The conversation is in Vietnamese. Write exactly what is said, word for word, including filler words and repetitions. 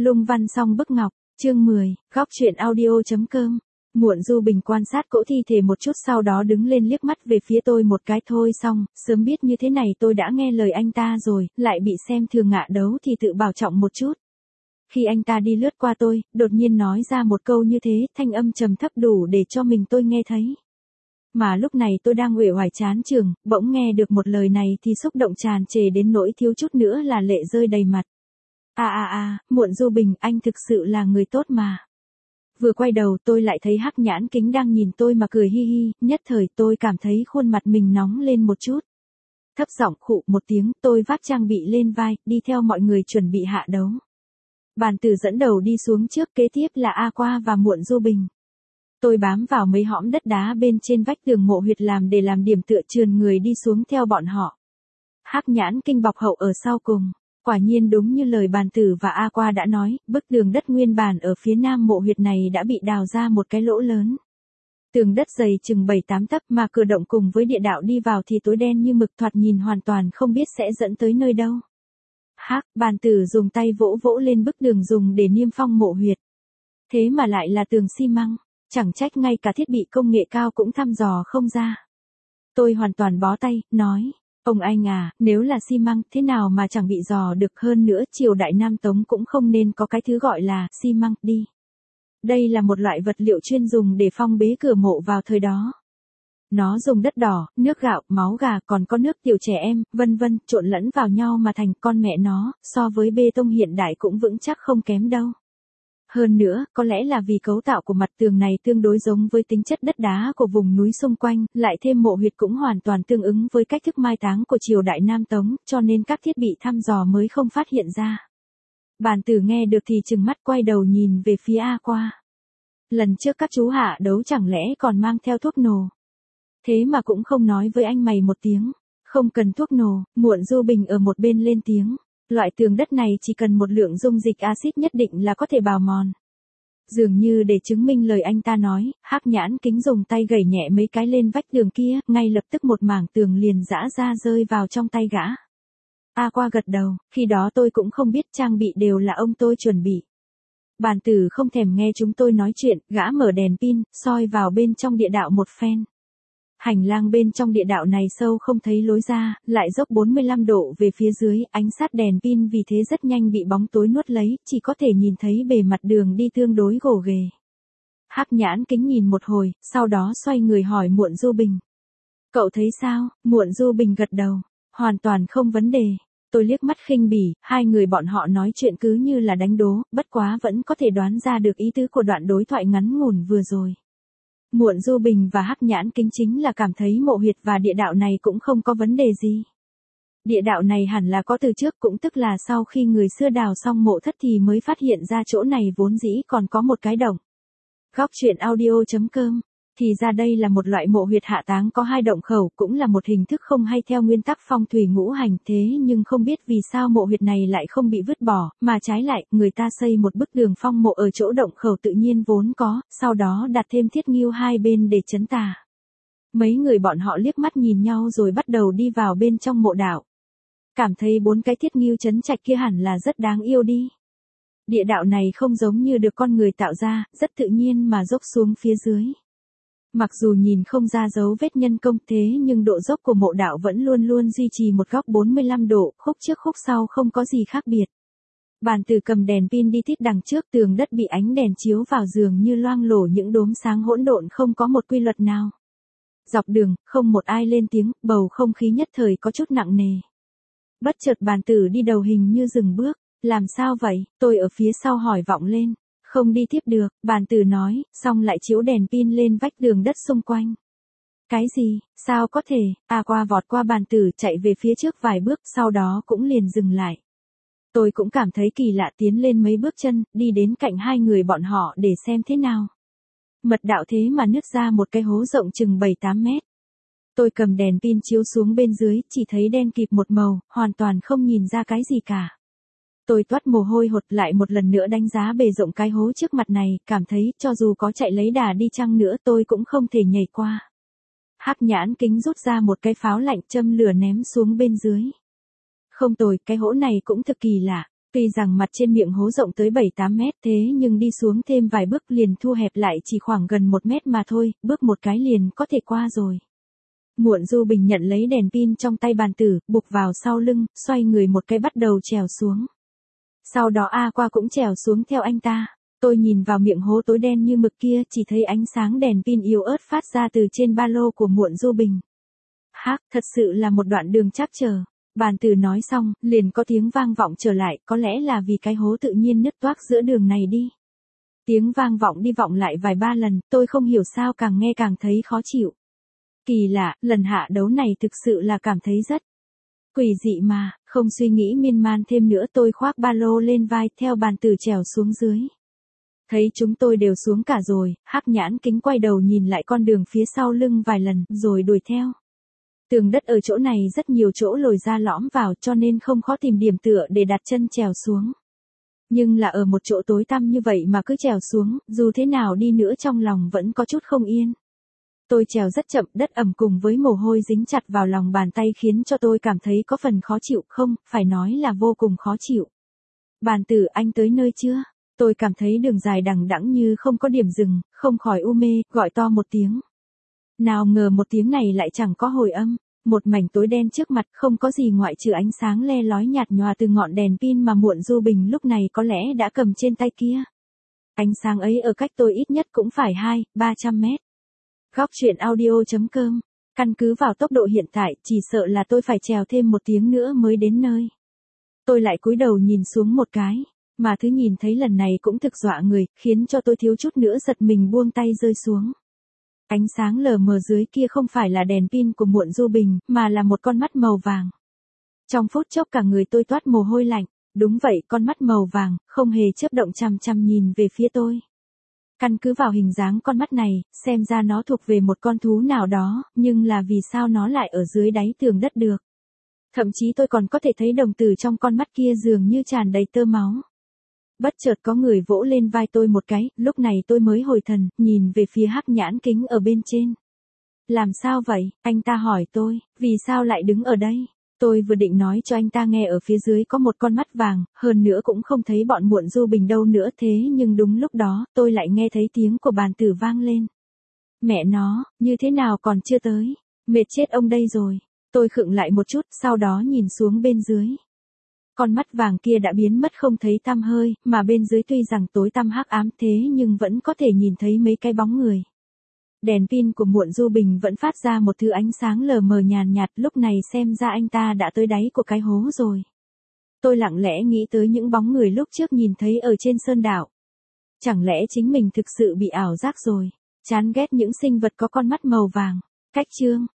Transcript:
Lung văn song bức ngọc, chương mười, góc truyện audio.com. Muộn Du Bình quan sát cỗ thi thể một chút sau đó đứng lên liếc mắt về phía tôi một cái thôi xong, sớm biết như thế này tôi đã nghe lời anh ta rồi, lại bị xem thường ngạ đấu thì tự bảo trọng một chút. Khi anh ta đi lướt qua tôi, đột nhiên nói ra một câu như thế, thanh âm trầm thấp đủ để cho mình tôi nghe thấy. Mà lúc này tôi đang uể oải chán chường, bỗng nghe được một lời này thì xúc động tràn trề đến nỗi thiếu chút nữa là lệ rơi đầy mặt. À à à, Muộn Du Bình, anh thực sự là người tốt mà. Vừa quay đầu tôi lại thấy Hắc Nhãn Kính đang nhìn tôi mà cười hi hi, nhất thời tôi cảm thấy khuôn mặt mình nóng lên một chút. Thấp giọng khụ một tiếng, tôi vác trang bị lên vai, đi theo mọi người chuẩn bị hạ đấu. Bàn tử dẫn đầu đi xuống trước, kế tiếp là A Qua và Muộn Du Bình. Tôi bám vào mấy hõm đất đá bên trên vách tường mộ huyệt làm để làm điểm tựa trườn người đi xuống theo bọn họ. Hắc Nhãn Kinh bọc hậu ở sau cùng. Quả nhiên đúng như lời bàn tử và A Qua đã nói, bức tường đất nguyên bản ở phía nam mộ huyệt này đã bị đào ra một cái lỗ lớn. Tường đất dày chừng bảy tám tấc mà cửa động cùng với địa đạo đi vào thì tối đen như mực, thoạt nhìn hoàn toàn không biết sẽ dẫn tới nơi đâu. Hắc, bàn tử dùng tay vỗ vỗ lên bức tường dùng để niêm phong mộ huyệt. Thế mà lại là tường xi măng, chẳng trách ngay cả thiết bị công nghệ cao cũng thăm dò không ra. Tôi hoàn toàn bó tay, nói. Ông anh à, nếu là xi măng, thế nào mà chẳng bị dò được, hơn nữa triều đại Nam Tống cũng không nên có cái thứ gọi là xi măng đi. Đây là một loại vật liệu chuyên dùng để phong bế cửa mộ vào thời đó. Nó dùng đất đỏ, nước gạo, máu gà, còn có nước tiểu trẻ em, vân vân, trộn lẫn vào nhau mà thành, con mẹ nó, so với bê tông hiện đại cũng vững chắc không kém đâu. Hơn nữa, có lẽ là vì cấu tạo của mặt tường này tương đối giống với tính chất đất đá của vùng núi xung quanh, lại thêm mộ huyệt cũng hoàn toàn tương ứng với cách thức mai táng của triều đại Nam Tống, cho nên các thiết bị thăm dò mới không phát hiện ra. Bàn tử nghe được thì trừng mắt quay đầu nhìn về phía A Qua. Lần trước các chú hạ đấu chẳng lẽ còn mang theo thuốc nổ. Thế mà cũng không nói với anh mày một tiếng. Không cần thuốc nổ, Muộn Du Bình ở một bên lên tiếng. Loại tường đất này chỉ cần một lượng dung dịch axit nhất định là có thể bào mòn. Dường như để chứng minh lời anh ta nói, Hắc Nhãn Kính dùng tay gẩy nhẹ mấy cái lên vách tường kia, ngay lập tức một mảng tường liền giã ra rơi vào trong tay gã. A Qua gật đầu, khi đó tôi cũng không biết trang bị đều là ông tôi chuẩn bị. Bàn tử không thèm nghe chúng tôi nói chuyện, gã mở đèn pin, soi vào bên trong địa đạo một phen. Hành lang bên trong địa đạo này sâu không thấy lối ra, lại dốc bốn mươi lăm độ về phía dưới, ánh sát đèn pin vì thế rất nhanh bị bóng tối nuốt lấy, chỉ có thể nhìn thấy bề mặt đường đi tương đối gồ ghề. Hắc Nhãn Kính nhìn một hồi, sau đó xoay người hỏi Muộn Du Bình. Cậu thấy sao? Muộn Du Bình gật đầu. Hoàn toàn không vấn đề. Tôi liếc mắt khinh bỉ, hai người bọn họ nói chuyện cứ như là đánh đố, bất quá vẫn có thể đoán ra được ý tứ của đoạn đối thoại ngắn ngủn vừa rồi. Muộn Du Bình và Hắc Nhãn Kính chính là cảm thấy mộ huyệt và địa đạo này cũng không có vấn đề gì. Địa đạo này hẳn là có từ trước, cũng tức là sau khi người xưa đào xong mộ thất thì mới phát hiện ra chỗ này vốn dĩ còn có một cái động. Góc truyện audio.com. Thì ra đây là một loại mộ huyệt hạ táng có hai động khẩu, cũng là một hình thức không hay theo nguyên tắc phong thủy ngũ hành, thế nhưng không biết vì sao mộ huyệt này lại không bị vứt bỏ, mà trái lại, người ta xây một bức tường phong mộ ở chỗ động khẩu tự nhiên vốn có, sau đó đặt thêm thiết nghêu hai bên để trấn tà. Mấy người bọn họ liếc mắt nhìn nhau rồi bắt đầu đi vào bên trong mộ đạo. Cảm thấy bốn cái thiết nghêu trấn trạch kia hẳn là rất đáng yêu đi. Địa đạo này không giống như được con người tạo ra, rất tự nhiên mà dốc xuống phía dưới. Mặc dù nhìn không ra dấu vết nhân công thế nhưng độ dốc của mộ đạo vẫn luôn luôn duy trì một góc bốn mươi lăm độ, khúc trước khúc sau không có gì khác biệt. Bàn tử cầm đèn pin đi tít đằng trước, tường đất bị ánh đèn chiếu vào dường như loang lổ những đốm sáng hỗn độn không có một quy luật nào. Dọc đường, không một ai lên tiếng, bầu không khí nhất thời có chút nặng nề. Bất chợt bàn tử đi đầu hình như dừng bước, làm sao vậy? Tôi ở phía sau hỏi vọng lên. Không đi tiếp được, bàn tử nói, xong lại chiếu đèn pin lên vách tường đất xung quanh. Cái gì, sao có thể? A Qua vọt qua bàn tử chạy về phía trước vài bước, sau đó cũng liền dừng lại. Tôi cũng cảm thấy kỳ lạ, tiến lên mấy bước chân, đi đến cạnh hai người bọn họ để xem thế nào. Mật đạo thế mà nứt ra một cái hố rộng chừng bảy tám mét. Tôi cầm đèn pin chiếu xuống bên dưới, chỉ thấy đen kịt một màu, hoàn toàn không nhìn ra cái gì cả. Tôi toát mồ hôi hột, lại một lần nữa đánh giá bề rộng cái hố trước mặt này, cảm thấy cho dù có chạy lấy đà đi chăng nữa tôi cũng không thể nhảy qua. Hắc Nhãn Kính rút ra một cái pháo lạnh châm lửa ném xuống bên dưới. Không tồi, cái hố này cũng thực kỳ lạ. Tuy rằng mặt trên miệng hố rộng tới bảy tám mét thế nhưng đi xuống thêm vài bước liền thu hẹp lại chỉ khoảng gần một mét mà thôi, bước một cái liền có thể qua rồi. Muộn Du Bình nhận lấy đèn pin trong tay bàn tử, buộc vào sau lưng, xoay người một cái bắt đầu trèo xuống. Sau đó A Qua cũng trèo xuống theo anh ta. Tôi nhìn vào miệng hố tối đen như mực kia, chỉ thấy ánh sáng đèn pin yếu ớt phát ra từ trên ba lô của Muộn Du Bình. Hắc, thật sự là một đoạn đường trắc trở. Bàn tử nói xong, liền có tiếng vang vọng trở lại, có lẽ là vì cái hố tự nhiên nứt toác giữa đường này đi. Tiếng vang vọng đi vọng lại vài ba lần, tôi không hiểu sao càng nghe càng thấy khó chịu. Kỳ lạ, lần hạ đấu này thực sự là cảm thấy rất quỷ dị mà, không suy nghĩ miên man thêm nữa tôi khoác ba lô lên vai theo bàn tử trèo xuống dưới. Thấy chúng tôi đều xuống cả rồi, Hắc Nhãn Kính quay đầu nhìn lại con đường phía sau lưng vài lần, rồi đuổi theo. Tường đất ở chỗ này rất nhiều chỗ lồi ra lõm vào cho nên không khó tìm điểm tựa để đặt chân trèo xuống. Nhưng là ở một chỗ tối tăm như vậy mà cứ trèo xuống, dù thế nào đi nữa trong lòng vẫn có chút không yên. Tôi trèo rất chậm, đất ẩm cùng với mồ hôi dính chặt vào lòng bàn tay khiến cho tôi cảm thấy có phần khó chịu, không, phải nói là vô cùng khó chịu. Bàn tử, anh tới nơi chưa? Tôi cảm thấy đường dài đằng đẵng như không có điểm dừng, không khỏi u mê, gọi to một tiếng. Nào ngờ một tiếng này lại chẳng có hồi âm, một mảnh tối đen trước mặt không có gì ngoại trừ ánh sáng le lói nhạt nhòa từ ngọn đèn pin mà Muộn Du Bình lúc này có lẽ đã cầm trên tay kia. Ánh sáng ấy ở cách tôi ít nhất cũng phải hai, ba trăm mét. Góc truyện audio chấm com, căn cứ vào tốc độ hiện tại chỉ sợ là tôi phải trèo thêm một tiếng nữa mới đến nơi. Tôi lại cúi đầu nhìn xuống một cái, mà thứ nhìn thấy lần này cũng thực dọa người, khiến cho tôi thiếu chút nữa giật mình buông tay rơi xuống. Ánh sáng lờ mờ dưới kia không phải là đèn pin của Muộn Du Bình, mà là một con mắt màu vàng. Trong phút chốc cả người tôi toát mồ hôi lạnh, đúng vậy, con mắt màu vàng, không hề chớp động chằm chằm nhìn về phía tôi. Căn cứ vào hình dáng con mắt này, xem ra nó thuộc về một con thú nào đó, nhưng là vì sao nó lại ở dưới đáy tường đất được. Thậm chí tôi còn có thể thấy đồng tử trong con mắt kia dường như tràn đầy tơ máu. Bất chợt có người vỗ lên vai tôi một cái, lúc này tôi mới hồi thần, nhìn về phía Hắc Nhãn Kính ở bên trên. Làm sao vậy? Anh ta hỏi tôi, vì sao lại đứng ở đây? Tôi vừa định nói cho anh ta nghe ở phía dưới có một con mắt vàng, hơn nữa cũng không thấy bọn Muộn Du Bình đâu nữa thế nhưng đúng lúc đó, tôi lại nghe thấy tiếng của bàn tử vang lên. Mẹ nó, như thế nào còn chưa tới? Mệt chết ông đây rồi. Tôi khựng lại một chút, sau đó nhìn xuống bên dưới. Con mắt vàng kia đã biến mất không thấy tăm hơi, mà bên dưới tuy rằng tối tăm hắc ám thế nhưng vẫn có thể nhìn thấy mấy cái bóng người. Đèn pin của Muộn Du Bình vẫn phát ra một thứ ánh sáng lờ mờ nhàn nhạt, lúc này xem ra anh ta đã tới đáy của cái hố rồi. Tôi lặng lẽ nghĩ tới những bóng người lúc trước nhìn thấy ở trên sơn đảo. Chẳng lẽ chính mình thực sự bị ảo giác rồi, chán ghét những sinh vật có con mắt màu vàng. Cách chương